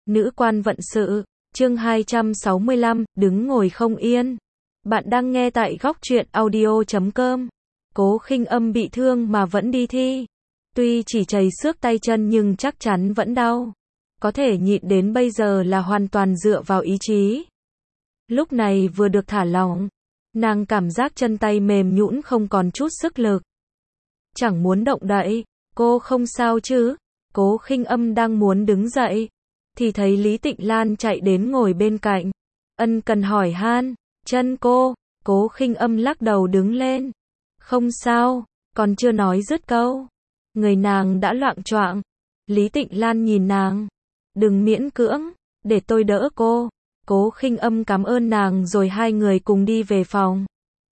Nữ quan vận sự, chương 265, đứng ngồi không yên. Bạn đang nghe tại góc truyện audio.com. Cố Khinh Âm bị thương mà vẫn đi thi. Tuy chỉ chảy xước tay chân nhưng chắc chắn vẫn đau. Có thể nhịn đến bây giờ là hoàn toàn dựa vào ý chí. Lúc này vừa được thả lỏng, nàng cảm giác chân tay mềm nhũn không còn chút sức lực. Chẳng muốn động đậy, cô không sao chứ? Cố Khinh Âm đang muốn đứng dậy, thì thấy Lý Tịnh Lan chạy đến ngồi bên cạnh. Ân cần hỏi han, chân cô, Cố Khinh Âm lắc đầu đứng lên. Không sao, còn chưa nói dứt câu. Người nàng đã loạng choạng. Lý Tịnh Lan nhìn nàng. Đừng miễn cưỡng, để tôi đỡ cô. Cố Khinh Âm cảm ơn nàng rồi hai người cùng đi về phòng.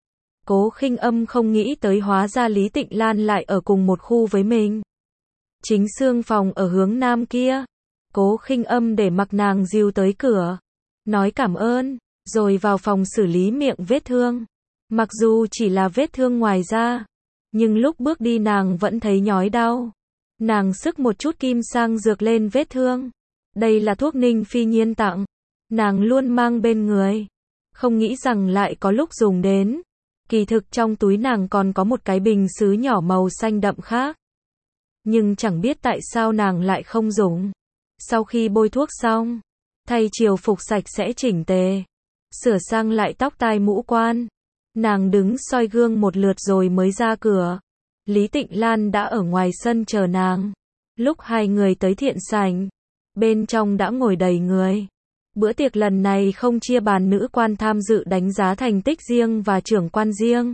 Cố Khinh Âm không nghĩ tới hóa ra Lý Tịnh Lan lại ở cùng một khu với mình. Chính xương phòng ở hướng nam kia. Cố Khinh Âm để mặc nàng dìu tới cửa, nói cảm ơn, rồi vào phòng xử lý miệng vết thương. Mặc dù chỉ là vết thương ngoài da, nhưng lúc bước đi nàng vẫn thấy nhói đau. Nàng sức một chút kim sang dược lên vết thương. Đây là thuốc Ninh Phi Nhiên tặng, nàng luôn mang bên người. Không nghĩ rằng lại có lúc dùng đến. Kỳ thực trong túi nàng còn có một cái bình sứ nhỏ màu xanh đậm khác. Nhưng chẳng biết tại sao nàng lại không dùng. Sau khi bôi thuốc xong, thay triều phục sạch sẽ chỉnh tề, sửa sang lại tóc tai mũ quan, nàng đứng soi gương một lượt rồi mới ra cửa. Lý Tịnh Lan đã ở ngoài sân chờ nàng. Lúc hai người tới thiện sảnh, bên trong đã ngồi đầy người. Bữa tiệc lần này không chia bàn nữ quan tham dự đánh giá thành tích riêng và trưởng quan riêng.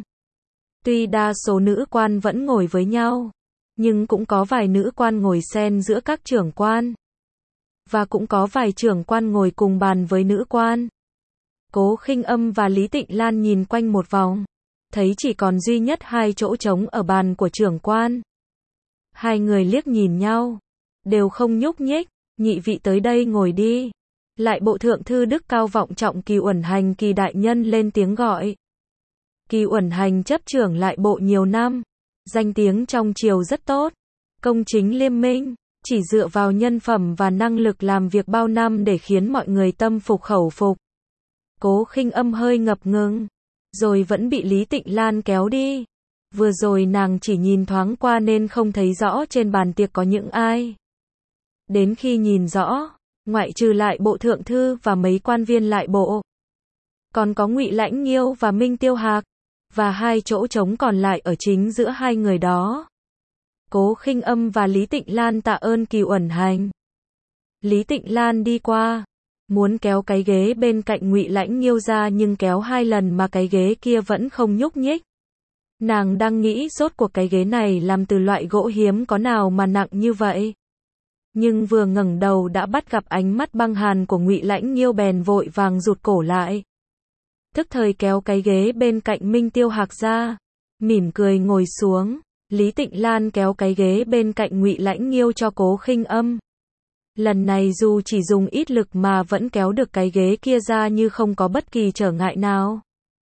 Tuy đa số nữ quan vẫn ngồi với nhau, nhưng cũng có vài nữ quan ngồi xen giữa các trưởng quan. Và cũng có vài trưởng quan ngồi cùng bàn với nữ quan. Cố Khinh Âm và Lý Tịnh Lan nhìn quanh một vòng, thấy chỉ còn duy nhất hai chỗ trống ở bàn của trưởng quan. Hai người liếc nhìn nhau, đều không nhúc nhích. Nhị vị tới đây ngồi đi. Lại bộ thượng thư đức cao vọng trọng Kỳ Uẩn Hành Kỳ đại nhân lên tiếng gọi. Kỳ Uẩn Hành chấp trưởng lại bộ nhiều năm, danh tiếng trong triều rất tốt, công chính liêm minh, chỉ dựa vào nhân phẩm và năng lực làm việc bao năm để khiến mọi người tâm phục khẩu phục. Cố Khinh Âm hơi ngập ngừng, rồi vẫn bị Lý Tịnh Lan kéo đi. Vừa rồi nàng chỉ nhìn thoáng qua nên không thấy rõ trên bàn tiệc có những ai. Đến khi nhìn rõ, ngoại trừ lại bộ thượng thư và mấy quan viên lại bộ, còn có Ngụy Lãnh Nghiêu và Minh Tiêu Hạc, và hai chỗ trống còn lại ở chính giữa hai người đó. Cố Khinh Âm và Lý Tịnh Lan tạ ơn Kỳ Uẩn Hành. Lý Tịnh Lan đi qua, muốn kéo cái ghế bên cạnh Ngụy Lãnh Nghiêu ra nhưng kéo hai lần mà cái ghế kia vẫn không nhúc nhích. Nàng đang nghĩ rốt cuộc cái ghế này làm từ loại gỗ hiếm có nào mà nặng như vậy. Nhưng vừa ngẩng đầu đã bắt gặp ánh mắt băng hàn của Ngụy Lãnh Nghiêu bèn vội vàng rụt cổ lại. Thức thời kéo cái ghế bên cạnh Minh Tiêu Hạc ra, mỉm cười ngồi xuống. Lý Tịnh Lan kéo cái ghế bên cạnh Ngụy Lãnh Nghiêu cho Cố Khinh Âm. Lần này dù chỉ dùng ít lực mà vẫn kéo được cái ghế kia ra như không có bất kỳ trở ngại nào.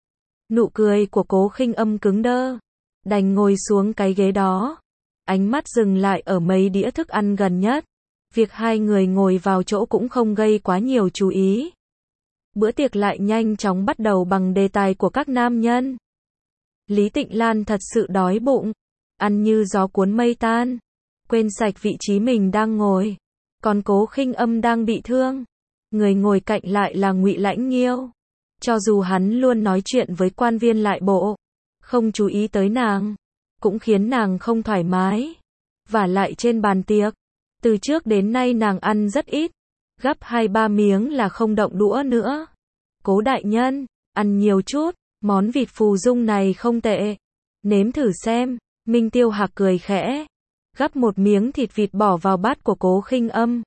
Nụ cười của Cố Khinh Âm cứng đơ, đành ngồi xuống cái ghế đó. Ánh mắt dừng lại ở mấy đĩa thức ăn gần nhất. Việc hai người ngồi vào chỗ cũng không gây quá nhiều chú ý. Bữa tiệc lại nhanh chóng bắt đầu bằng đề tài của các nam nhân. Lý Tịnh Lan thật sự đói bụng, ăn như gió cuốn mây tan, quên sạch vị trí mình đang ngồi. Còn Cố Khinh Âm đang bị thương, người ngồi cạnh lại là Ngụy Lãnh Nghiêu. Cho dù hắn luôn nói chuyện với quan viên lại bộ, không chú ý tới nàng, cũng khiến nàng không thoải mái. Vả lại trên bàn tiệc, từ trước đến nay nàng ăn rất ít, gắp 2-3 miếng là không động đũa nữa. Cố đại nhân, ăn nhiều chút, món vịt phù dung này không tệ. Nếm thử xem. Minh Tiêu Hạc cười khẽ, gắp một miếng thịt vịt bỏ vào bát của Cố Khinh Âm.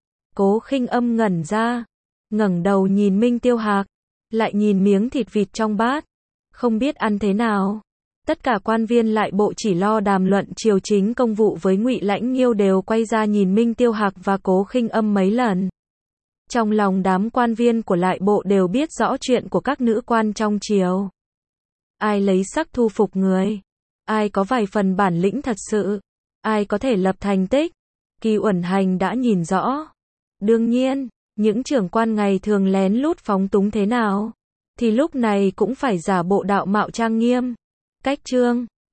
Cố Khinh Âm ngẩn ra, ngẩng đầu nhìn Minh Tiêu Hạc, lại nhìn miếng thịt vịt trong bát, không biết ăn thế nào. Tất cả quan viên lại bộ chỉ lo đàm luận triều chính công vụ với Ngụy Lãnh Nghiêu đều quay ra nhìn Minh Tiêu Hạc và Cố Khinh Âm mấy lần. Trong lòng đám quan viên của lại bộ đều biết rõ chuyện của các nữ quan trong triều. Ai lấy sắc thu phục người, ai có vài phần bản lĩnh thật sự, ai có thể lập thành tích. Kỳ Uẩn Hành đã nhìn rõ. Đương nhiên, Những trưởng quan ngày thường lén lút phóng túng thế nào, thì lúc này cũng phải giả bộ đạo mạo trang nghiêm. Cách chương